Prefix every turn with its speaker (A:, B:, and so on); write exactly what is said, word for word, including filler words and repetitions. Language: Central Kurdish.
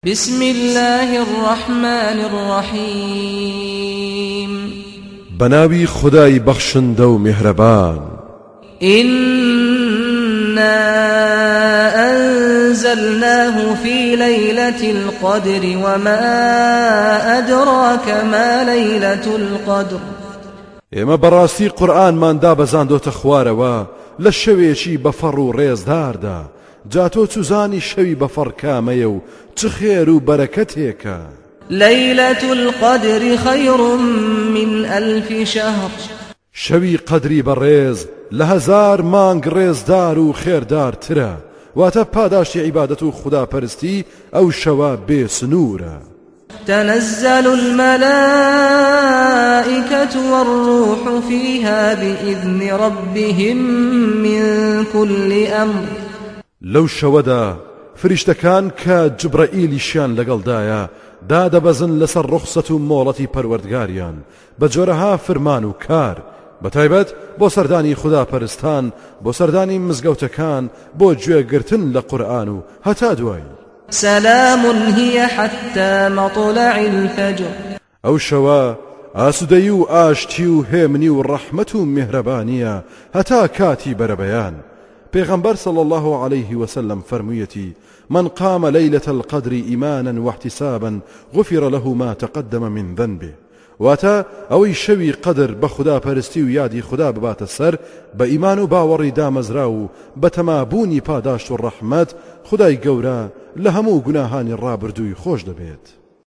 A: بسم الله الرحمن الرحيم
B: بناوي خداي بخشن دو مهربان
A: إنا أنزلناه في ليلة القدر وما أدراك ما ليلة القدر
B: اما براسي قرآن من دابزان دو تخواروا لشويشي بفر ريز داردا جاتو تزاني شوي بفر كاميو تخيرو بركتيكا
A: ليلة القدر خير من ألف شهر
B: شوي قدري بريز لهزار مانگ ريز دارو خير دار ترى واتا پاداشي عبادتو خدا پرستی او شوا بسنورا
A: تنزل الملائكة والروح فيها بإذن ربهم من كل أمر
B: لو شودا فرشتكان كجبرائيل شان لقلدايا دادا بزن لسر رخصة مولتي پروردگاريان بجورها فرمان و كار بتايبت بو سرداني خدا پرستان بو سرداني مزگوتكان بو جوه گرتن لقرآن هتا دوائي
A: سلام هي حتى مطلع الفجر
B: او شوا آسوديو آشتيو هيمنيو رحمتو مهربانيا هتا كاتي بربيان پیغمبر صلى الله عليه وسلم فرميتي من قام ليلة القدر إيمانا واحتسابا غفر له ما تقدم من ذنبه واتا اوي شوي قدر بخدا پرستي و يادي خدا ببات السر بإيمان و باوري دامزراو بتمابوني پاداشت و الرحمت خداي گورا لهمو گناهاني الرابردوي خوش دبيت